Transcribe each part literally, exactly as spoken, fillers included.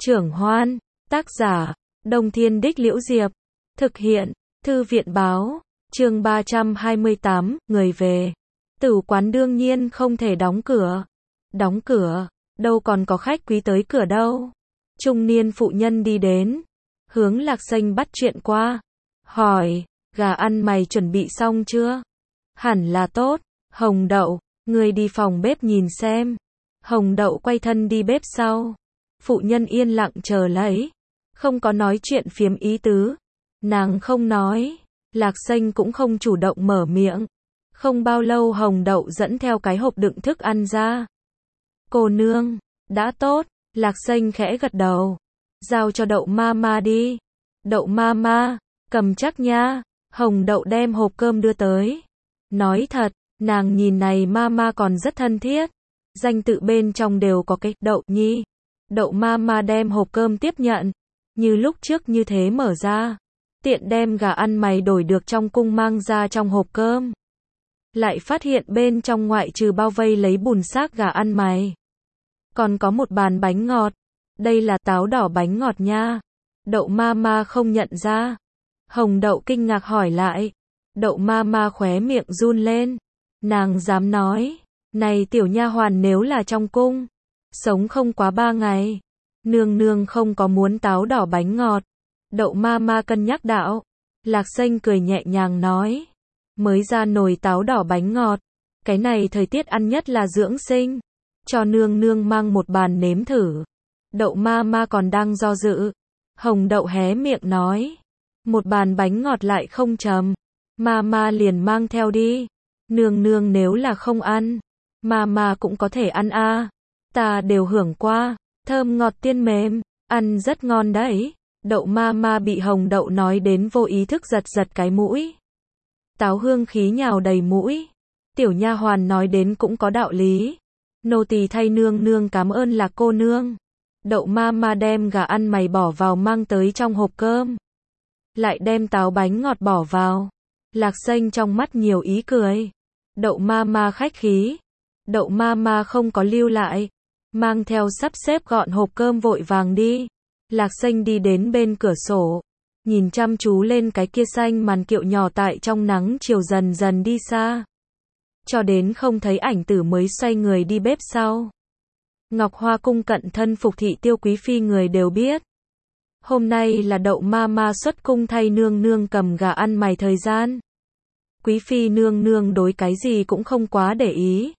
Trưởng Hoan, tác giả, Đông Thiên Đích Liễu Diệp, thực hiện, Thư viện báo, chương ba trăm hai mươi tám, người về. Tử quán đương nhiên không thể đóng cửa. Đóng cửa, đâu còn có khách quý tới cửa đâu. Trung niên phụ nhân đi đến, hướng Lạc Xanh bắt chuyện qua, hỏi, gà ăn mày chuẩn bị xong chưa? Hẳn là tốt. Hồng Đậu, ngươi đi phòng bếp nhìn xem. Hồng Đậu quay thân đi bếp sau. Phụ nhân yên lặng chờ lấy, không có nói chuyện phiếm ý tứ. Nàng không nói, Lạc Xanh cũng không chủ động mở miệng. Không bao lâu Hồng Đậu dẫn theo cái hộp đựng thức ăn ra. Cô nương, đã tốt. Lạc Xanh khẽ gật đầu. Giao cho Đậu ma ma đi. Đậu ma ma, cầm chắc nha. Hồng Đậu đem hộp cơm đưa tới. Nói thật, nàng nhìn này ma ma còn rất thân thiết. Danh tự bên trong đều có cái Đậu Nhi. Đậu ma ma đem hộp cơm tiếp nhận. Như lúc trước như thế mở ra. Tiện đem gà ăn mày đổi được trong cung mang ra trong hộp cơm. Lại phát hiện bên trong ngoại trừ bao vây lấy bùn xác gà ăn mày, còn có một bàn bánh ngọt. Đây là táo đỏ bánh ngọt nha. Đậu ma ma không nhận ra. Hồng Đậu kinh ngạc hỏi lại. Đậu ma ma khóe miệng run lên. Nàng dám nói, này tiểu nha hoàn nếu là trong cung, sống không quá ba ngày. Nương nương không có muốn táo đỏ bánh ngọt. Đậu ma ma cân nhắc đạo. Lạc Xanh cười nhẹ nhàng nói. Mới ra nồi táo đỏ bánh ngọt. Cái này thời tiết ăn nhất là dưỡng sinh. Cho nương nương mang một bàn nếm thử. Đậu ma ma còn đang do dự. Hồng Đậu hé miệng nói. Một bàn bánh ngọt lại không chấm. Ma ma liền mang theo đi. Nương nương nếu là không ăn, ma ma cũng có thể ăn a. À. Ta đều hưởng qua. Thơm ngọt tiên mềm. Ăn rất ngon đấy. Đậu ma ma bị Hồng Đậu nói đến vô ý thức giật giật cái mũi. Táo hương khí nhào đầy mũi. Tiểu nha hoàn nói đến cũng có đạo lý. Nô tỳ thay nương nương cảm ơn Lạc cô nương. Đậu ma ma đem gà ăn mày bỏ vào mang tới trong hộp cơm. Lại đem táo bánh ngọt bỏ vào. Lạc Xanh trong mắt nhiều ý cười. Đậu ma ma khách khí. Đậu ma ma không có lưu lại. Mang theo sắp xếp gọn hộp cơm vội vàng đi. Lạc Xanh đi đến bên cửa sổ. Nhìn chăm chú lên cái kia xanh màn kiệu nhỏ tại trong nắng chiều dần dần đi xa. Cho đến không thấy ảnh tử mới xoay người đi bếp sau. Ngọc Hoa cung cận thân phục thị Tiêu Quý Phi người đều biết. Hôm nay là Đậu ma ma xuất cung thay nương nương cầm gà ăn mày thời gian. Quý Phi nương nương đối cái gì cũng không quá để ý.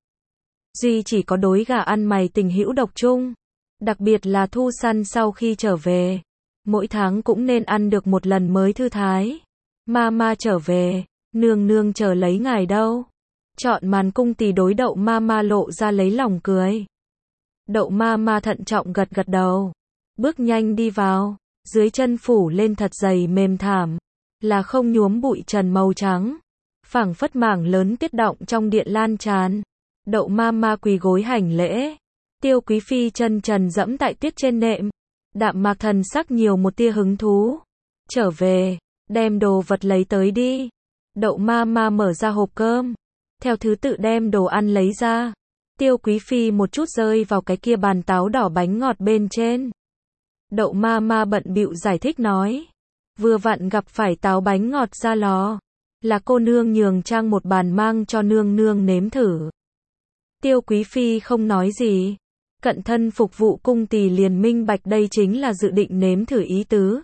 Duy chỉ có đối gà ăn mày tình hữu độc chung. Đặc biệt là thu săn sau khi trở về. Mỗi tháng cũng nên ăn được một lần mới thư thái. Ma ma trở về, nương nương chờ lấy ngài đâu. Chọn màn cung tỳ đối Đậu ma ma lộ ra lấy lòng cười. Đậu ma ma thận trọng gật gật đầu. Bước nhanh đi vào, dưới chân phủ lên thật dày mềm thảm. Là không nhuốm bụi trần màu trắng. Phảng phất mảng lớn tiết động trong điện lan tràn. Đậu ma ma quỳ gối hành lễ. Tiêu Quý Phi chân trần dẫm tại tuyết trên nệm. Đạm Mạc thần sắc nhiều một tia hứng thú. Trở về, đem đồ vật lấy tới đi. Đậu ma ma mở ra hộp cơm. Theo thứ tự đem đồ ăn lấy ra. Tiêu Quý Phi một chút rơi vào cái kia bàn táo đỏ bánh ngọt bên trên. Đậu ma ma bận bịu giải thích nói. Vừa vặn gặp phải táo bánh ngọt ra lò. Là cô nương nhường trang một bàn mang cho nương nương nếm thử. Tiêu Quý Phi không nói gì. Cận thân phục vụ cung tỳ liền minh bạch đây chính là dự định nếm thử ý tứ.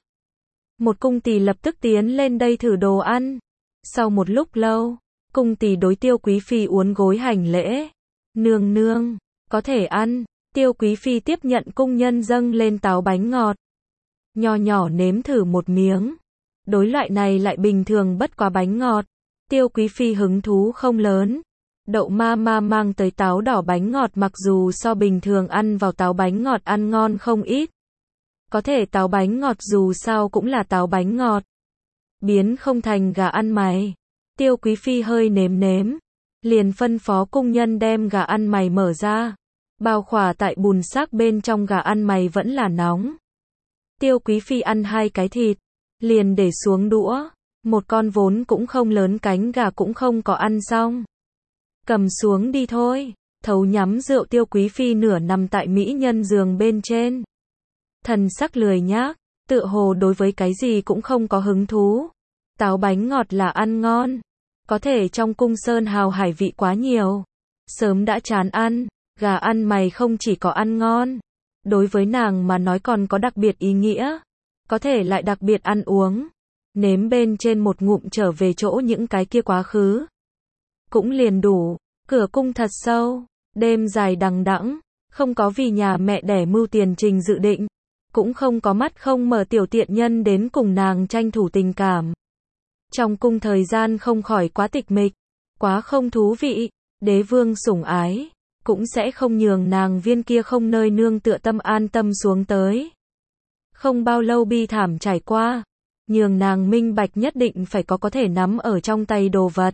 Một cung tỳ lập tức tiến lên đây thử đồ ăn. Sau một lúc lâu, cung tỳ đối Tiêu Quý Phi uốn gối hành lễ. Nương nương, có thể ăn. Tiêu Quý Phi tiếp nhận cung nhân dâng lên táo bánh ngọt. Nho nhỏ nếm thử một miếng. Đối loại này lại bình thường bất quá bánh ngọt. Tiêu Quý Phi hứng thú không lớn. Đậu ma ma mang tới táo đỏ bánh ngọt mặc dù so bình thường ăn vào táo bánh ngọt ăn ngon không ít. Có thể táo bánh ngọt dù sao cũng là táo bánh ngọt. Biến không thành gà ăn mày. Tiêu Quý Phi hơi nếm nếm. Liền phân phó cung nhân đem gà ăn mày mở ra. Bao khỏa tại bùn xác bên trong gà ăn mày vẫn là nóng. Tiêu Quý Phi ăn hai cái thịt. Liền để xuống đũa. Một con vốn cũng không lớn cánh gà cũng không có ăn xong. Cầm xuống đi thôi. Thấu nhắm rượu Tiêu Quý Phi nửa nằm tại mỹ nhân giường bên trên. thần sắc lười nhác, tựa hồ đối với cái gì cũng không có hứng thú. Táo bánh ngọt là ăn ngon, có thể trong cung sơn hào hải vị quá nhiều, sớm đã chán ăn, gà ăn mày không chỉ có ăn ngon, đối với nàng mà nói còn có đặc biệt ý nghĩa, có thể lại đặc biệt ăn uống. Nếm bên trên một ngụm trở về chỗ những cái kia quá khứ, cũng liền đủ. Cửa cung thật sâu, đêm dài đằng đẵng, không có vì nhà mẹ đẻ mưu tiền trình dự định, cũng không có mắt không mở tiểu tiện nhân đến cùng nàng tranh thủ tình cảm. Trong cung thời gian không khỏi quá tịch mịch, quá không thú vị, đế vương sủng ái, cũng sẽ không nhường nàng viên kia không nơi nương tựa tâm an tâm xuống tới. Không bao lâu bi thảm trải qua, nhường nàng minh bạch nhất định phải có có thể nắm ở trong tay đồ vật,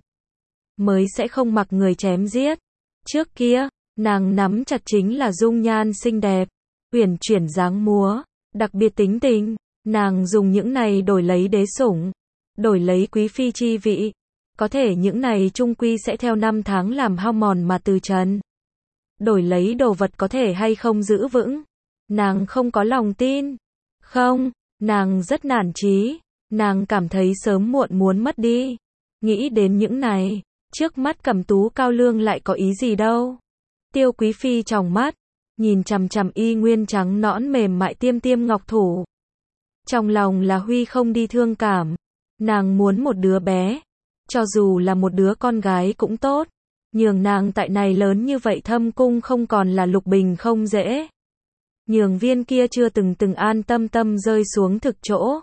mới sẽ không mặc người chém giết. Trước kia, nàng nắm chặt chính là dung nhan xinh đẹp, uyển chuyển dáng múa, đặc biệt tính tình, nàng dùng những này đổi lấy đế sủng, đổi lấy quý phi chi vị, có thể những này chung quy sẽ theo năm tháng làm hao mòn mà từ trần. Đổi lấy đồ vật có thể hay không giữ vững, nàng không có lòng tin. Không, nàng rất nản chí, nàng cảm thấy sớm muộn muốn mất đi. Nghĩ đến những này, trước mắt Cẩm Tú cao lương lại có ý gì đâu. Tiêu quý phi tròng mắt, nhìn chằm chằm y nguyên trắng nõn mềm mại tiêm tiêm ngọc thủ. Trong lòng là huy không đi thương cảm, nàng muốn một đứa bé, cho dù là một đứa con gái cũng tốt, nhường nàng tại này lớn như vậy thâm cung không còn là lục bình không dễ. Nhường viên kia chưa từng từng an tâm tâm rơi xuống thực chỗ.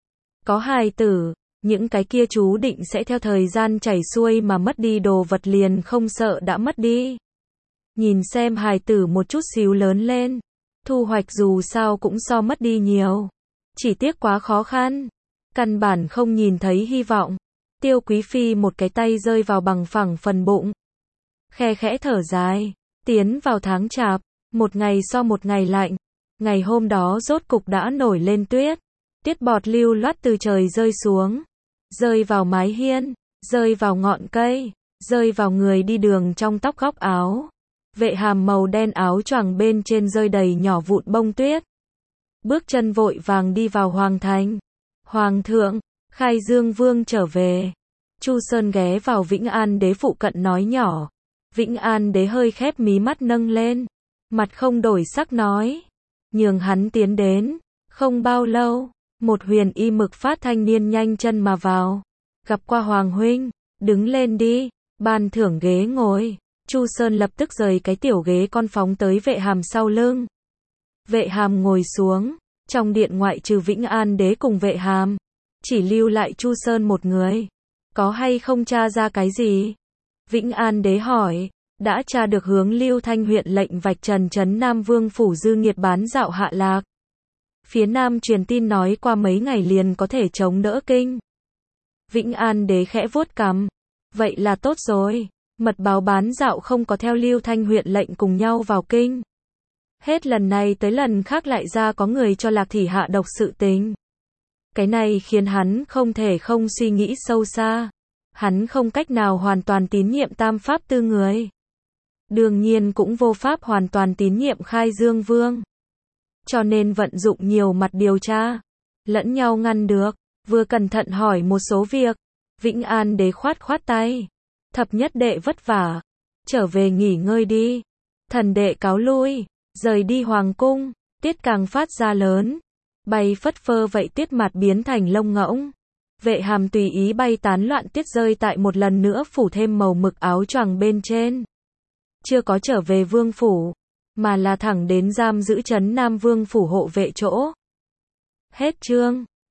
Có hài tử, những cái kia chú định sẽ theo thời gian chảy xuôi mà mất đi đồ vật liền không sợ đã mất đi. Nhìn xem hài tử một chút xíu lớn lên, thu hoạch dù sao cũng so mất đi nhiều. Chỉ tiếc quá khó khăn, căn bản không nhìn thấy hy vọng. Tiêu quý phi một cái tay rơi vào bằng phẳng phần bụng, khe khẽ thở dài. Tiến vào tháng chạp, một ngày so một ngày lạnh. Ngày hôm đó rốt cục đã nổi lên tuyết, tuyết bọt lưu loát từ trời rơi xuống, rơi vào mái hiên, rơi vào ngọn cây, rơi vào người đi đường trong tóc góc áo. Vệ Hàm màu đen áo choàng bên trên rơi đầy nhỏ vụn bông tuyết. Bước chân vội vàng đi vào hoàng thành. Hoàng thượng, Khai Dương Vương trở về. Chu Sơn ghé vào Vĩnh An Đế phụ cận nói nhỏ. Vĩnh An Đế hơi khép mí mắt nâng lên, mặt không đổi sắc nói, nhường hắn tiến đến. Không bao lâu, một huyền y mực phát thanh niên nhanh chân mà vào. Gặp qua Hoàng huynh, đứng lên đi, ban thưởng ghế ngồi. Chu Sơn lập tức rời cái tiểu ghế con phóng tới Vệ Hàm sau lưng. Vệ Hàm ngồi xuống, trong điện ngoại trừ Vĩnh An Đế cùng Vệ Hàm, chỉ lưu lại Chu Sơn một người. Có hay không tra ra cái gì? Vĩnh An Đế hỏi. Đã tra được hướng Lưu Thanh huyện lệnh vạch trần trấn Nam Vương phủ dư nghiệt bán dạo hạ lạc. Phía Nam truyền tin nói qua mấy ngày liền có thể chống đỡ kinh. Vĩnh An Đế khẽ vuốt cằm. Vậy là tốt rồi. Mật báo bán dạo không có theo Lưu Thanh huyện lệnh cùng nhau vào kinh. Hết lần này tới lần khác lại ra có người cho Lạc Thị hạ độc sự tình. Cái này khiến hắn không thể không suy nghĩ sâu xa. Hắn không cách nào hoàn toàn tín nhiệm tam pháp tư người. Đương nhiên cũng vô pháp hoàn toàn tín nhiệm Khai Dương Vương. Cho nên vận dụng nhiều mặt điều tra, lẫn nhau ngăn được, vừa cẩn thận hỏi một số việc. Vĩnh An Đế khoát khoát tay. Thập nhất đệ vất vả, trở về nghỉ ngơi đi. Thần đệ cáo lui, rời đi hoàng cung, tiết càng phát ra lớn. Bay phất phơ vậy tiết mặt biến thành lông ngỗng. Vệ Hàm tùy ý bay tán loạn tiết rơi tại một lần nữa phủ thêm màu mực áo choàng bên trên. Chưa có trở về vương phủ, mà là thẳng đến giam giữ trấn Nam Vương phủ hộ vệ chỗ. Hết chương.